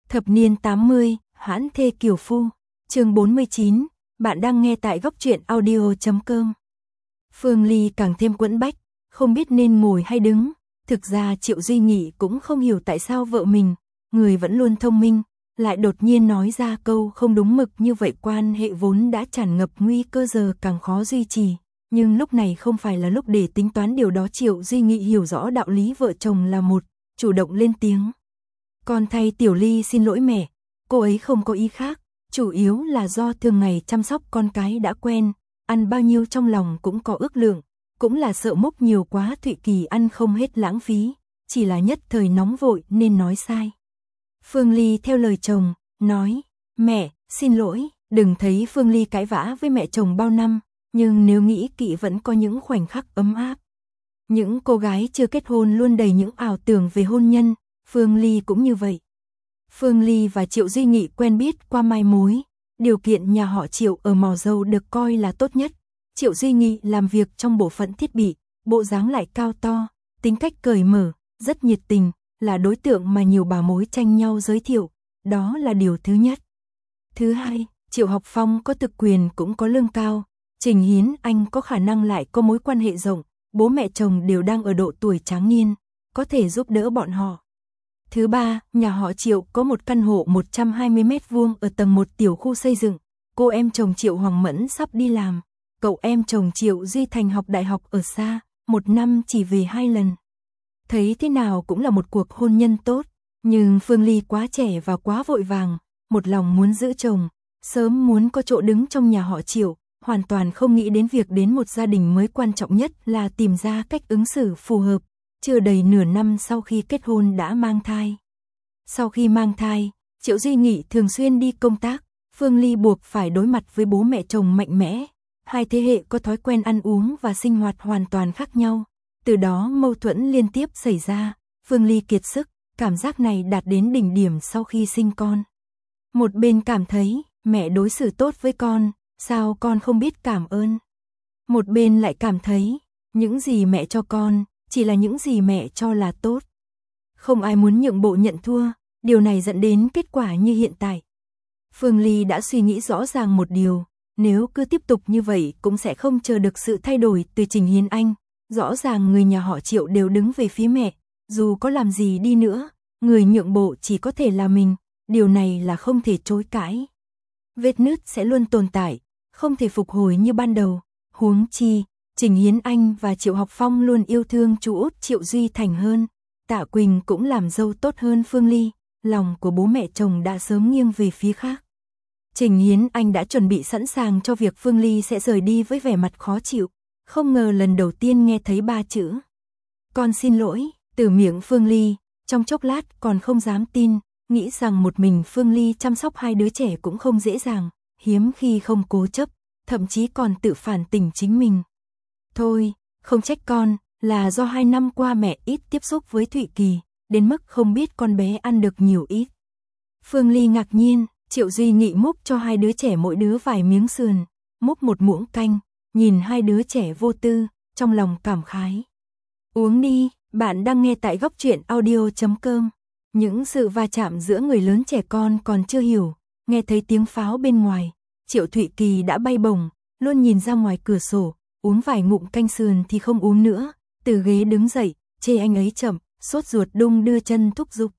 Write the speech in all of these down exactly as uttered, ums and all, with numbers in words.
Thập niên tám mươi, hãn thê kiều phu, chương bốn mươi chín, bạn đang nghe tại góc truyện audio chấm com. Phương Ly càng thêm quẫn bách, không biết nên ngồi hay đứng. Thực ra Triệu Duy Nghị cũng không hiểu tại sao vợ mình, người vẫn luôn thông minh, lại đột nhiên nói ra câu không đúng mực như vậy. Quan hệ vốn đã tràn ngập nguy cơ giờ càng khó duy trì. Nhưng lúc này không phải là lúc để tính toán điều đó. Triệu Duy Nghị hiểu rõ đạo lý vợ chồng là một, chủ động lên tiếng. Con thay Tiểu Ly xin lỗi mẹ, cô ấy không có ý khác, chủ yếu là do thường ngày chăm sóc con cái đã quen, ăn bao nhiêu trong lòng cũng có ước lượng, cũng là sợ mốc nhiều quá Thụy Kỳ ăn không hết lãng phí, chỉ là nhất thời nóng vội nên nói sai. Phương Ly theo lời chồng, nói, mẹ, xin lỗi, đừng thấy Phương Ly cãi vã với mẹ chồng bao năm, nhưng nếu nghĩ kỹ vẫn có những khoảnh khắc ấm áp. Những cô gái chưa kết hôn luôn đầy những ảo tưởng về hôn nhân, Phương Ly cũng như vậy. Phương Ly và Triệu Duy Nghị quen biết qua mai mối, điều kiện nhà họ Triệu ở Mò Dầu được coi là tốt nhất. Triệu Duy Nghị làm việc trong bộ phận thiết bị, bộ dáng lại cao to, tính cách cởi mở, rất nhiệt tình, là đối tượng mà nhiều bà mối tranh nhau giới thiệu, đó là điều thứ nhất. Thứ hai, Triệu Học Phong có thực quyền cũng có lương cao, Trình Hiến Anh có khả năng lại có mối quan hệ rộng, bố mẹ chồng đều đang ở độ tuổi tráng niên, có thể giúp đỡ bọn họ. Thứ ba, nhà họ Triệu có một căn hộ một trăm hai mươi mét vuông ở tầng một tiểu khu xây dựng, cô em chồng Triệu Hoàng Mẫn sắp đi làm, cậu em chồng Triệu Duy Thành học đại học ở xa, một năm chỉ về hai lần. Thấy thế nào cũng là một cuộc hôn nhân tốt, nhưng Phương Ly quá trẻ và quá vội vàng, một lòng muốn giữ chồng, sớm muốn có chỗ đứng trong nhà họ Triệu, hoàn toàn không nghĩ đến việc đến một gia đình mới. Quan trọng nhất là tìm ra cách ứng xử phù hợp. Chưa đầy nửa năm sau khi kết hôn đã mang thai. Sau khi mang thai, Triệu Duy Nghị thường xuyên đi công tác, Phương Ly buộc phải đối mặt với bố mẹ chồng mạnh mẽ. Hai thế hệ có thói quen ăn uống và sinh hoạt hoàn toàn khác nhau. Từ đó mâu thuẫn liên tiếp xảy ra, Phương Ly kiệt sức, cảm giác này đạt đến đỉnh điểm sau khi sinh con. Một bên cảm thấy, mẹ đối xử tốt với con, sao con không biết cảm ơn. Một bên lại cảm thấy, những gì mẹ cho con, chỉ là những gì mẹ cho là tốt. Không ai muốn nhượng bộ nhận thua, điều này dẫn đến kết quả như hiện tại. Phương Ly đã suy nghĩ rõ ràng một điều, nếu cứ tiếp tục như vậy cũng sẽ không chờ được sự thay đổi từ Trình Hiến Anh. Rõ ràng người nhà họ Triệu đều đứng về phía mẹ, dù có làm gì đi nữa, người nhượng bộ chỉ có thể là mình, điều này là không thể chối cãi. Vết nứt sẽ luôn tồn tại, không thể phục hồi như ban đầu, huống chi Trình Hiến Anh và Triệu Học Phong luôn yêu thương chú út Triệu Duy Thành hơn, Tạ Quỳnh cũng làm dâu tốt hơn Phương Ly, lòng của bố mẹ chồng đã sớm nghiêng về phía khác. Trình Hiến Anh đã chuẩn bị sẵn sàng cho việc Phương Ly sẽ rời đi với vẻ mặt khó chịu, không ngờ lần đầu tiên nghe thấy ba chữ con xin lỗi từ miệng Phương Ly, trong chốc lát còn không dám tin, nghĩ rằng một mình Phương Ly chăm sóc hai đứa trẻ cũng không dễ dàng, hiếm khi không cố chấp, thậm chí còn tự phản tỉnh chính mình. Thôi, không trách con, là do hai năm qua mẹ ít tiếp xúc với Thụy Kỳ, đến mức không biết con bé ăn được nhiều ít. Phương Ly ngạc nhiên, Triệu Duy Nghị múc cho hai đứa trẻ mỗi đứa vài miếng sườn, múc một muỗng canh, nhìn hai đứa trẻ vô tư, trong lòng cảm khái. Uống đi, bạn đang nghe tại góc truyện audio chấm com. Những sự va chạm giữa người lớn trẻ con còn chưa hiểu, nghe thấy tiếng pháo bên ngoài, Triệu Thụy Kỳ đã bay bổng, luôn nhìn ra ngoài cửa sổ. Uống vài ngụm canh sườn thì không uống nữa, từ ghế đứng dậy, chê anh ấy chậm, sốt ruột đung đưa chân thúc giục.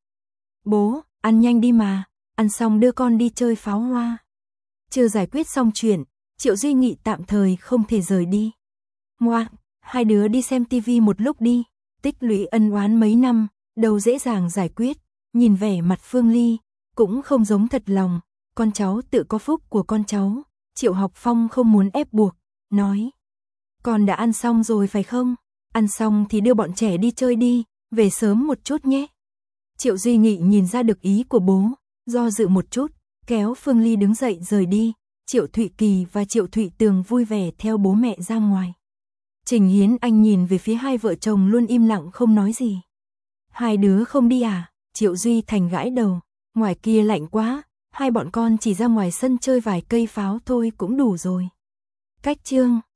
Bố, ăn nhanh đi mà, ăn xong đưa con đi chơi pháo hoa. Chưa giải quyết xong chuyện, Triệu Duy Nghị tạm thời không thể rời đi. Ngoan, hai đứa đi xem tivi một lúc đi, tích lũy ân oán mấy năm, đâu dễ dàng giải quyết. Nhìn vẻ mặt Phương Ly, cũng không giống thật lòng, con cháu tự có phúc của con cháu. Triệu Học Phong không muốn ép buộc, nói. Con đã ăn xong rồi phải không? Ăn xong thì đưa bọn trẻ đi chơi đi, về sớm một chút nhé. Triệu Duy Nghị nhìn ra được ý của bố, do dự một chút, kéo Phương Ly đứng dậy rời đi. Triệu Thụy Kỳ và Triệu Thụy Tường vui vẻ theo bố mẹ ra ngoài. Trình Hiến Anh nhìn về phía hai vợ chồng luôn im lặng không nói gì. Hai đứa không đi à? Triệu Duy Thành gãi đầu, ngoài kia lạnh quá, hai bọn con chỉ ra ngoài sân chơi vài cây pháo thôi cũng đủ rồi. Cách chương